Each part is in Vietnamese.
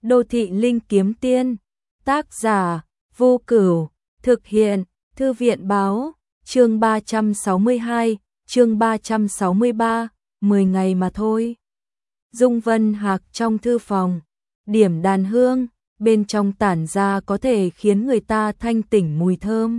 Đô thị linh kiếm tiên, tác giả, Vô Cửu, thực hiện, Thư viện báo, chương 362, chương 363, 10 ngày mà thôi. Dung Vân Hạc trong thư phòng, điểm đàn hương, bên trong tản ra có thể khiến người ta thanh tỉnh mùi thơm.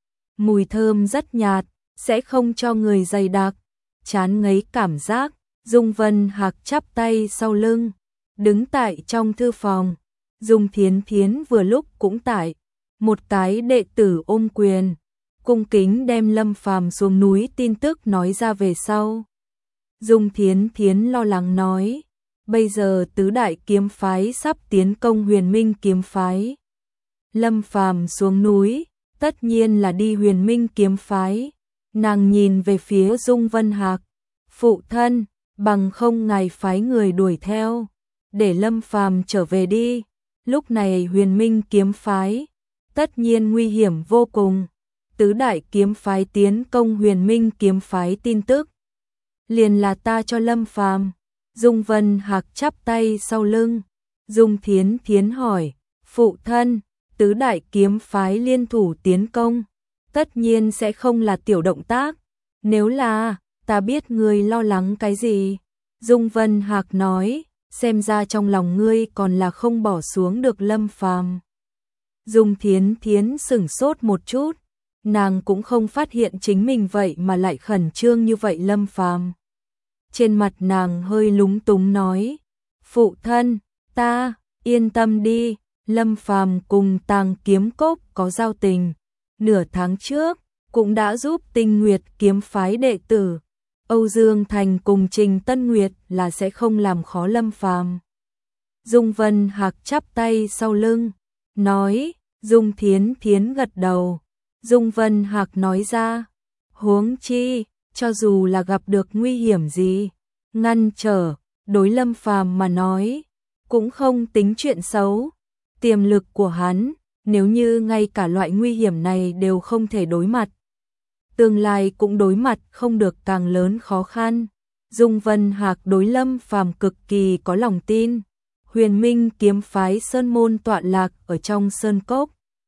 Mùi thơm rất nhạt, sẽ không cho người dày đặc, chán ngấy cảm giác. Dung Vân Hạc chắp tay sau lưng, đứng tại trong thư phòng. Dung Thiến Thiến vừa lúc cũng tại, một cái đệ tử ôm quyền, cung kính đem Lâm Phàm xuống núi tin tức nói ra về sau. Dung Thiến Thiến lo lắng nói, bây giờ tứ đại kiếm phái sắp tiến công Huyền Minh kiếm phái. Lâm Phàm xuống núi, tất nhiên là đi Huyền Minh kiếm phái. Nàng nhìn về phía Dung Vân Hạc, phụ thân, bằng không ngài phái người đuổi theo, để Lâm Phàm trở về đi. Lúc này Huyền Minh kiếm phái, tất nhiên nguy hiểm vô cùng. Tứ đại kiếm phái tiến công Huyền Minh kiếm phái tin tức, liền là ta cho Lâm Phàm. Dung Vân Hạc chắp tay sau lưng. Dung Thiến Thiến hỏi, phụ thân, tứ đại kiếm phái liên thủ tiến công, tất nhiên sẽ không là tiểu động tác. Nếu là, ta biết ngươi lo lắng cái gì. Dung Vân Hạc nói, xem ra trong lòng ngươi còn là không bỏ xuống được Lâm Phàm. Dung Thiến Thiến sửng sốt một chút, nàng cũng không phát hiện chính mình vậy mà lại khẩn trương như vậy Lâm Phàm. Trên mặt nàng hơi lúng túng nói, phụ thân, ta, yên tâm đi, Lâm Phàm cùng Tàng Kiếm Cốc có giao tình. Nửa tháng trước, cũng đã giúp Tinh Nguyệt kiếm phái đệ tử Âu Dương Thành cùng Trình Tân Nguyệt là sẽ không làm khó Lâm Phàm. Dung Vân Hạc chắp tay sau lưng, nói. Dung Thiến Thiến gật đầu. Dung Vân Hạc nói ra, huống chi, cho dù là gặp được nguy hiểm gì, ngăn trở, đối Lâm Phàm mà nói, cũng không tính chuyện xấu. Tiềm lực của hắn, nếu như ngay cả loại nguy hiểm này đều không thể đối mặt, tương lai cũng đối mặt không được càng lớn khó khăn. Dung Vân Hạc đối Lâm Phàm cực kỳ có lòng tin. Huyền Minh kiếm phái sơn môn tọa lạc ở trong sơn cốc,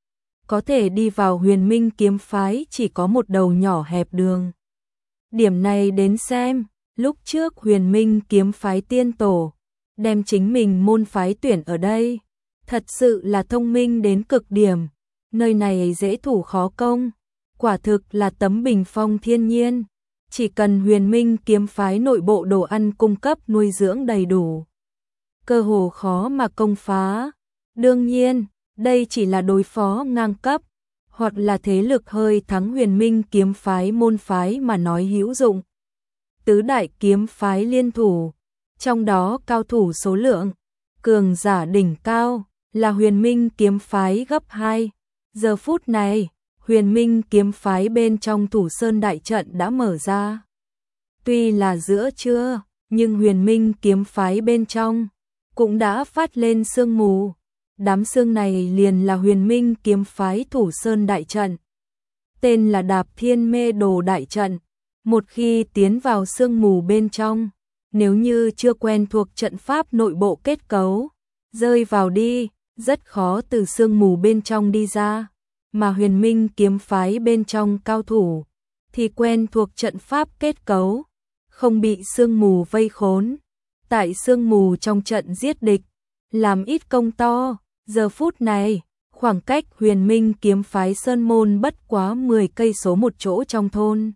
có thể đi vào Huyền Minh kiếm phái chỉ có một đầu nhỏ hẹp đường. Điểm này đến xem, lúc trước Huyền Minh kiếm phái tiên tổ đem chính mình môn phái tuyển ở đây, thật sự là thông minh đến cực điểm. Nơi này dễ thủ khó công, quả thực là tấm bình phong thiên nhiên. Chỉ cần Huyền Minh kiếm phái nội bộ đồ ăn cung cấp nuôi dưỡng đầy đủ, cơ hồ khó mà công phá. Đương nhiên, đây chỉ là đối phó ngang cấp, hoặc là thế lực hơi thắng Huyền Minh kiếm phái môn phái mà nói hữu dụng. Tứ đại kiếm phái liên thủ, trong đó cao thủ số lượng, cường giả đỉnh cao, là Huyền Minh kiếm phái gấp 2. Giờ phút này, Huyền Minh kiếm phái bên trong Thủ Sơn đại trận đã mở ra. Tuy là giữa trưa, nhưng Huyền Minh kiếm phái bên trong cũng đã phát lên sương mù. Đám sương này liền là Huyền Minh kiếm phái Thủ Sơn đại trận, tên là Đạp Thiên Mê Đồ đại trận. Một khi tiến vào sương mù bên trong, nếu như chưa quen thuộc trận pháp nội bộ kết cấu, rơi vào đi, rất khó từ sương mù bên trong đi ra. Mà Huyền Minh kiếm phái bên trong cao thủ thì quen thuộc trận pháp kết cấu, không bị sương mù vây khốn. Tại sương mù trong trận giết địch, làm ít công to. Giờ phút này, khoảng cách Huyền Minh kiếm phái sơn môn bất quá 10 cây số một chỗ trong thôn.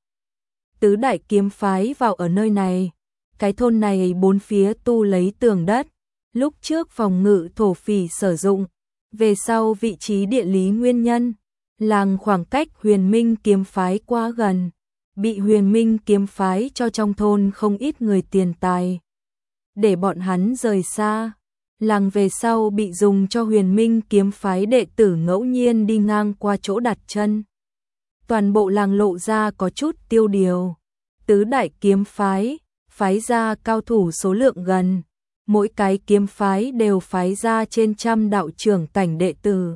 Tứ đại kiếm phái vào ở nơi này. Cái thôn này bốn phía tu lấy tường đất, lúc trước phòng ngự thổ phỉ sử dụng. Về sau vị trí địa lý nguyên nhân, làng khoảng cách Huyền Minh kiếm phái quá gần, bị Huyền Minh kiếm phái cho trong thôn không ít người tiền tài, để bọn hắn rời xa. Làng về sau bị dùng cho Huyền Minh kiếm phái đệ tử ngẫu nhiên đi ngang qua chỗ đặt chân. Toàn bộ làng lộ ra có chút tiêu điều. Tứ đại kiếm phái, phái ra cao thủ số lượng gần, mỗi cái kiếm phái đều phái ra trên trăm đạo trưởng cảnh đệ tử.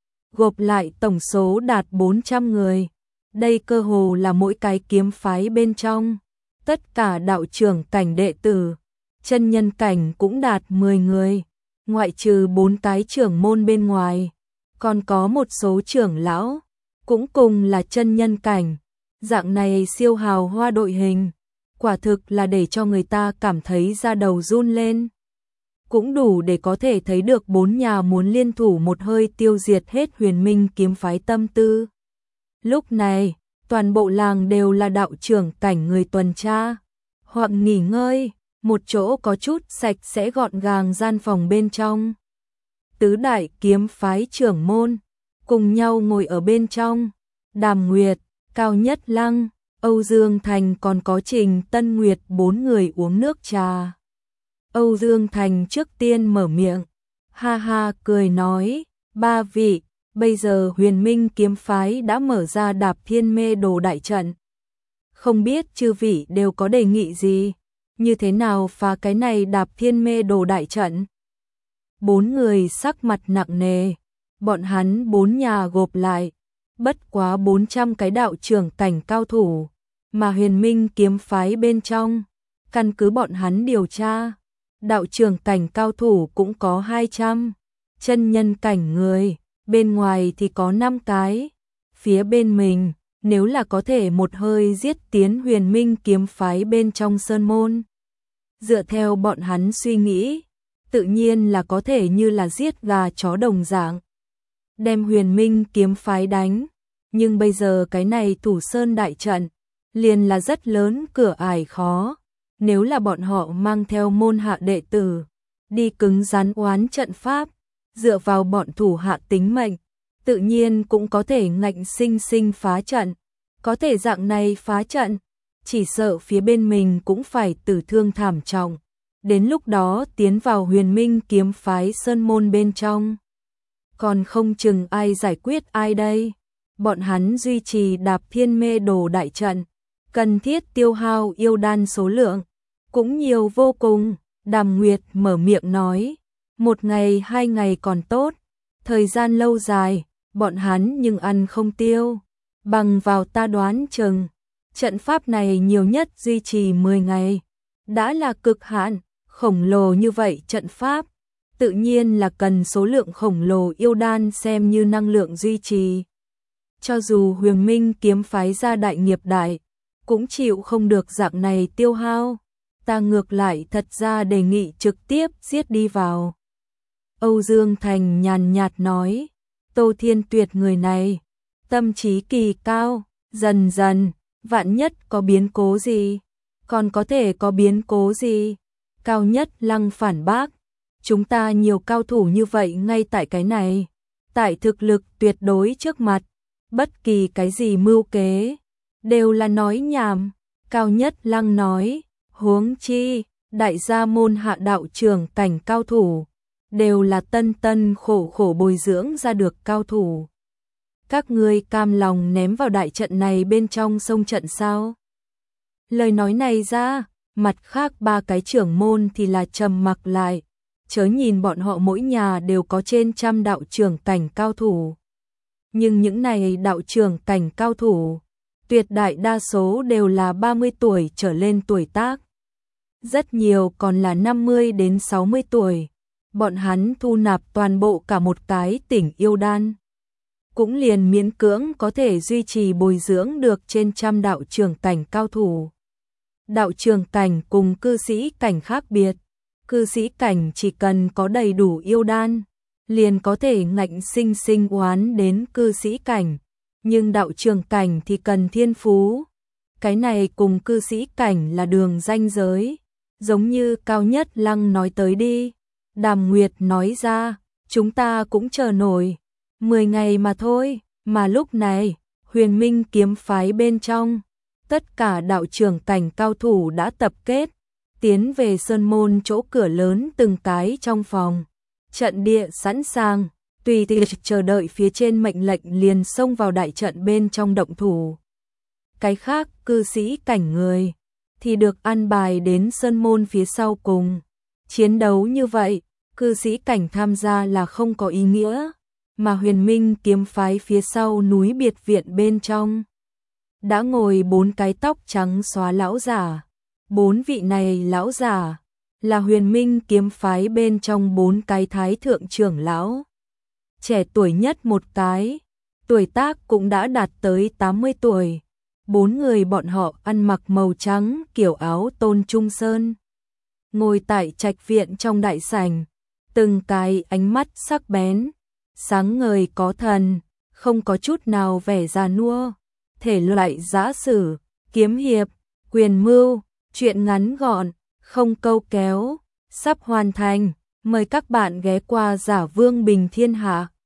Gộp lại tổng số đạt 400 người. Đây cơ hồ là mỗi cái kiếm phái bên trong. Tất cả đạo trưởng cảnh đệ tử, chân nhân cảnh cũng đạt 10 người. ngoại trừ 4 cái trưởng môn bên ngoài, còn có một số trưởng lão, cũng cùng là chân nhân cảnh. Dạng này siêu hào hoa đội hình, quả thực là để cho người ta cảm thấy da đầu run lên. Cũng đủ để có thể thấy được 4 nhà muốn liên thủ một hơi tiêu diệt hết Huyền Minh kiếm phái tâm tư. Lúc này, toàn bộ làng đều là đạo trưởng cảnh người tuần tra, hoặc nghỉ ngơi, một chỗ có chút sạch sẽ gọn gàng gian phòng bên trong. Tứ đại kiếm phái trưởng môn, cùng nhau ngồi ở bên trong, Đàm Nguyệt, Cao Nhất Lăng, Âu Dương Thành còn có Trình Tân Nguyệt 4 người uống nước trà. Âu Dương Thành trước tiên mở miệng, ha ha cười nói, 3 vị, bây giờ Huyền Minh kiếm phái đã mở ra Đạp Thiên Mê Đồ đại trận. Không biết chư vị đều có đề nghị gì, như thế nào phá cái này Đạp Thiên Mê Đồ đại trận? 4 người sắc mặt nặng nề, bọn hắn 4 nhà gộp lại, bất quá 400 cái đạo trưởng cảnh cao thủ, mà Huyền Minh kiếm phái bên trong, căn cứ bọn hắn điều tra, đạo trưởng cảnh cao thủ cũng có 200, chân nhân cảnh người, bên ngoài thì có 5 cái, phía bên mình, nếu là có thể một hơi giết tiến Huyền Minh kiếm phái bên trong sơn môn. Dựa theo bọn hắn suy nghĩ, tự nhiên là có thể như là giết gà chó đồng dạng, đem Huyền Minh kiếm phái đánh, nhưng bây giờ cái này Thủ Sơn đại trận, liền là rất lớn cửa ải khó, nếu là bọn họ mang theo môn hạ đệ tử, đi cứng rắn oán trận pháp, dựa vào bọn thủ hạ tính mệnh, tự nhiên cũng có thể ngạnh sinh sinh phá trận, có thể dạng này phá trận, chỉ sợ phía bên mình cũng phải tử thương thảm trọng, đến lúc đó tiến vào Huyền Minh kiếm phái sơn môn bên trong. Còn không chừng ai giải quyết ai đây, bọn hắn duy trì Đạp Thiên Mê Đồ đại trận, cần thiết tiêu hao yêu đan số lượng, cũng nhiều vô cùng. Đàm Nguyệt mở miệng nói, 1 ngày 2 ngày còn tốt, thời gian lâu dài, bọn hắn nhưng ăn không tiêu, bằng vào ta đoán chừng, trận pháp này nhiều nhất duy trì 10 ngày, đã là cực hạn, khổng lồ như vậy trận pháp, tự nhiên là cần số lượng khổng lồ yêu đan xem như năng lượng duy trì. Cho dù Huyền Minh kiếm phái gia đại nghiệp đại, cũng chịu không được dạng này tiêu hao, ta ngược lại thật ra đề nghị trực tiếp giết đi vào. Âu Dương Thành nhàn nhạt nói, Tô Thiên Tuyệt người này, tâm trí kỳ cao, dần dần, vạn nhất có biến cố gì, còn có thể có biến cố gì. Cao Nhất Lăng phản bác, chúng ta nhiều cao thủ như vậy ngay tại cái này, tại thực lực tuyệt đối trước mặt, bất kỳ cái gì mưu kế, đều là nói nhảm. Cao Nhất Lăng nói, huống chi, đại gia môn hạ đạo trưởng cảnh cao thủ, đều là tân tân khổ khổ bồi dưỡng ra được cao thủ. Các ngươi cam lòng ném vào đại trận này bên trong sông trận sao? Lời nói này ra, mặt khác 3 cái trưởng môn thì là trầm mặc lại, chớ nhìn bọn họ mỗi nhà đều có trên trăm đạo trưởng cảnh cao thủ. Nhưng những này đạo trưởng cảnh cao thủ, tuyệt đại đa số đều là 30 tuổi trở lên tuổi tác. Rất nhiều còn là 50 đến 60 tuổi. Bọn hắn thu nạp toàn bộ cả một cái tỉnh yêu đan, cũng liền miễn cưỡng có thể duy trì bồi dưỡng được trên trăm đạo trưởng cảnh cao thủ. Đạo trưởng cảnh cùng cư sĩ cảnh khác biệt, cư sĩ cảnh chỉ cần có đầy đủ yêu đan, liền có thể ngạnh sinh sinh oán đến cư sĩ cảnh, nhưng đạo trưởng cảnh thì cần thiên phú. Cái này cùng cư sĩ cảnh là đường ranh giới, giống như Cao Nhất Lăng nói tới đi. Đàm Nguyệt nói ra, chúng ta cũng chờ nổi, 10 ngày mà thôi, mà lúc này, Huyền Minh kiếm phái bên trong, tất cả đạo trưởng cảnh cao thủ đã tập kết, tiến về sơn môn chỗ cửa lớn từng cái trong phòng, trận địa sẵn sàng, tùy thời chờ đợi phía trên mệnh lệnh liền xông vào đại trận bên trong động thủ. Cái khác cư sĩ cảnh người, thì được an bài đến sơn môn phía sau cùng, chiến đấu như vậy. Cư sĩ cảnh tham gia là không có ý nghĩa, mà Huyền Minh kiếm phái phía sau núi biệt viện bên trong, đã ngồi 4 cái tóc trắng xóa lão giả. 4 vị này lão giả, là Huyền Minh kiếm phái bên trong 4 cái thái thượng trưởng lão. Trẻ tuổi nhất một cái, tuổi tác cũng đã đạt tới 80 tuổi. 4 người bọn họ ăn mặc màu trắng kiểu áo tôn trung sơn. Ngồi tại trạch viện trong đại sảnh, từng cái ánh mắt sắc bén, sáng ngời có thần, không có chút nào vẻ già nua. Thể loại giã sử, kiếm hiệp, quyền mưu, truyện ngắn gọn, không câu kéo, sắp hoàn thành. Mời các bạn ghé qua Giả Vương Bình Thiên Hạ.